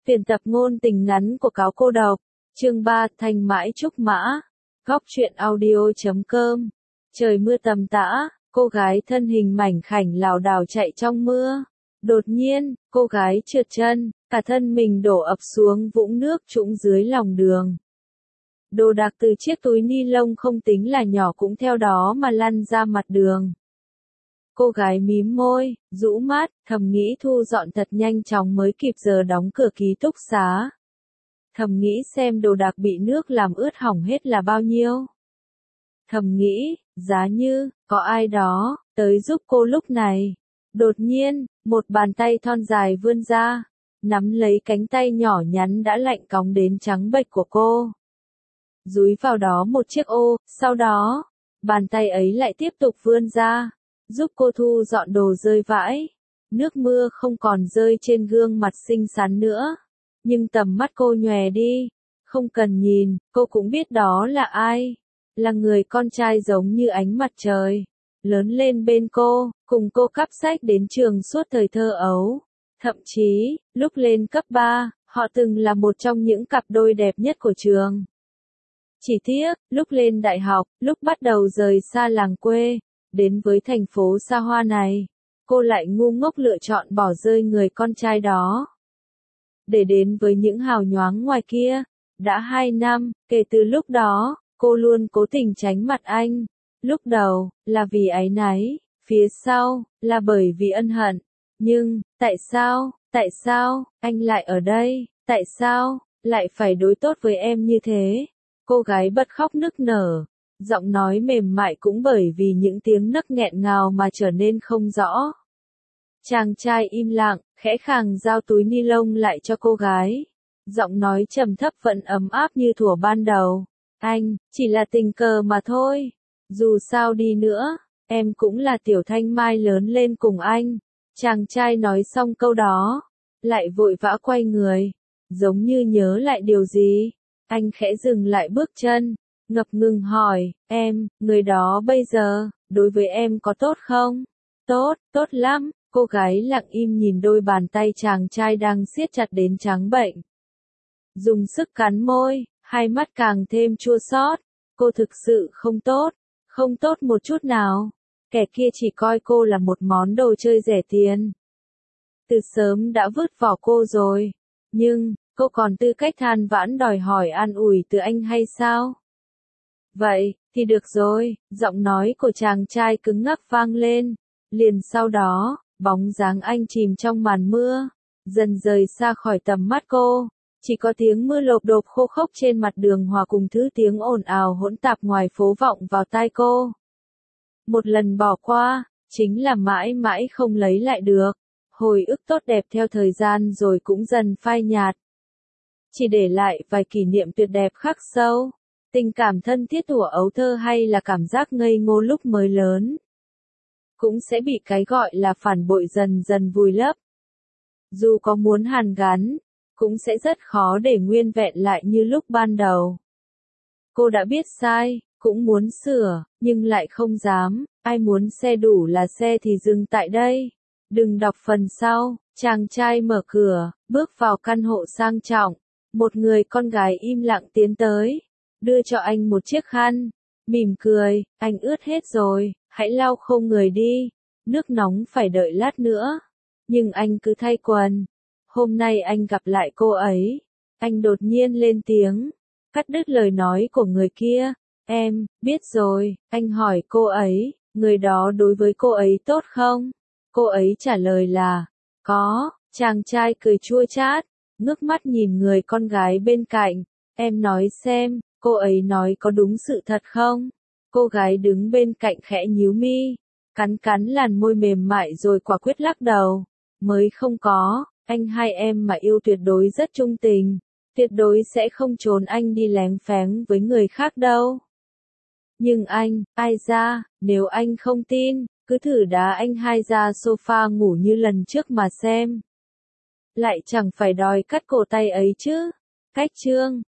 Tuyển tập ngôn tình ngắn của Cáo Cô Độc, chương 3, Thanh Mãi Trúc Mã, góc truyện audio.com. Trời mưa tầm tã, cô gái thân hình mảnh khảnh lảo đảo chạy trong mưa. Đột nhiên, cô gái trượt chân, cả thân mình đổ ập xuống vũng nước trũng dưới lòng đường. Đồ đạc từ chiếc túi ni lông không tính là nhỏ cũng theo đó mà lăn ra mặt đường. Cô gái mím môi, rũ mắt, thầm nghĩ thu dọn thật nhanh chóng mới kịp giờ đóng cửa ký túc xá. Thầm nghĩ xem đồ đạc bị nước làm ướt hỏng hết là bao nhiêu. Thầm nghĩ, giá như, có ai đó, tới giúp cô lúc này. Đột nhiên, một bàn tay thon dài vươn ra, nắm lấy cánh tay nhỏ nhắn đã lạnh cóng đến trắng bệch của cô. Dúi vào đó một chiếc ô, sau đó, bàn tay ấy lại tiếp tục vươn ra, giúp cô thu dọn đồ rơi vãi. Nước mưa không còn rơi trên gương mặt xinh xắn nữa, nhưng tầm mắt cô nhòe đi, không cần nhìn, cô cũng biết đó là ai. Là người con trai giống như ánh mặt trời, lớn lên bên cô, cùng cô cắp sách đến trường suốt thời thơ ấu. Thậm chí, lúc lên cấp 3, họ từng là một trong những cặp đôi đẹp nhất của trường. Chỉ tiếc, lúc lên đại học, lúc bắt đầu rời xa làng quê, đến với thành phố xa hoa này, cô lại ngu ngốc lựa chọn bỏ rơi người con trai đó. Để đến với những hào nhoáng ngoài kia, đã 2 năm, kể từ lúc đó, cô luôn cố tình tránh mặt anh. Lúc đầu, là vì áy náy, phía sau, là bởi vì ân hận. Nhưng, tại sao, anh lại ở đây, tại sao, lại phải đối tốt với em như thế? Cô gái bật khóc nức nở, giọng nói mềm mại cũng bởi vì những tiếng nấc nghẹn ngào mà trở nên không rõ. Chàng trai im lặng, khẽ khàng giao túi ni lông lại cho cô gái. Giọng nói trầm thấp vẫn ấm áp như thuở ban đầu. Anh, chỉ là tình cờ mà thôi. Dù sao đi nữa, em cũng là Tiểu Thanh Mai lớn lên cùng anh. Chàng trai nói xong câu đó, lại vội vã quay người, giống như nhớ lại điều gì. Anh khẽ dừng lại bước chân, ngập ngừng hỏi, em, người đó bây giờ, đối với em có tốt không? Tốt, tốt lắm. Cô gái lặng im nhìn đôi bàn tay chàng trai đang siết chặt đến trắng bệnh. Dùng sức cắn môi, hai mắt càng thêm chua xót. Cô thực sự không tốt một chút nào. Kẻ kia chỉ coi cô là một món đồ chơi rẻ tiền. Từ sớm đã vứt bỏ cô rồi. Nhưng, cô còn tư cách than vãn đòi hỏi an ủi từ anh hay sao? Vậy, thì được rồi, giọng nói của chàng trai cứng ngắc vang lên. Liền sau đó, bóng dáng anh chìm trong màn mưa, dần rời xa khỏi tầm mắt cô. Chỉ có tiếng mưa lộp độp khô khốc trên mặt đường hòa cùng thứ tiếng ồn ào hỗn tạp ngoài phố vọng vào tai cô. Một lần bỏ qua, chính là mãi mãi không lấy lại được. Hồi ức tốt đẹp theo thời gian rồi cũng dần phai nhạt. Chỉ để lại vài kỷ niệm tuyệt đẹp khắc sâu. Tình cảm thân thiết thuở ấu thơ hay là cảm giác ngây ngô lúc mới lớn. Cũng sẽ bị cái gọi là phản bội dần dần vùi lấp. Dù có muốn hàn gắn, cũng sẽ rất khó để nguyên vẹn lại như lúc ban đầu. Cô đã biết sai, cũng muốn sửa, nhưng lại không dám. Ai muốn xe đủ là xe thì dừng tại đây. Đừng đọc phần sau. Chàng trai mở cửa, bước vào căn hộ sang trọng. Một người con gái im lặng tiến tới, đưa cho anh một chiếc khăn, mỉm cười, anh ướt hết rồi, hãy lau khô người đi, nước nóng phải đợi lát nữa. Nhưng anh cứ thay quần. Hôm nay anh gặp lại cô ấy, anh đột nhiên lên tiếng, cắt đứt lời nói của người kia. Em, biết rồi, anh hỏi cô ấy, người đó đối với cô ấy tốt không? Cô ấy trả lời là, có. Chàng trai cười chua chát, ngước mắt nhìn người con gái bên cạnh, em nói xem, cô ấy nói có đúng sự thật không? Cô gái đứng bên cạnh khẽ nhíu mi, cắn làn môi mềm mại rồi quả quyết lắc đầu, mới không có, anh hai em mà yêu tuyệt đối rất trung tình, tuyệt đối sẽ không trốn anh đi léng phéng với người khác đâu. Nhưng anh, ai ra, nếu anh không tin, cứ thử đá anh hai ra sofa ngủ như lần trước mà xem. Lại chẳng phải đòi cắt cổ tay ấy chứ. Cách chương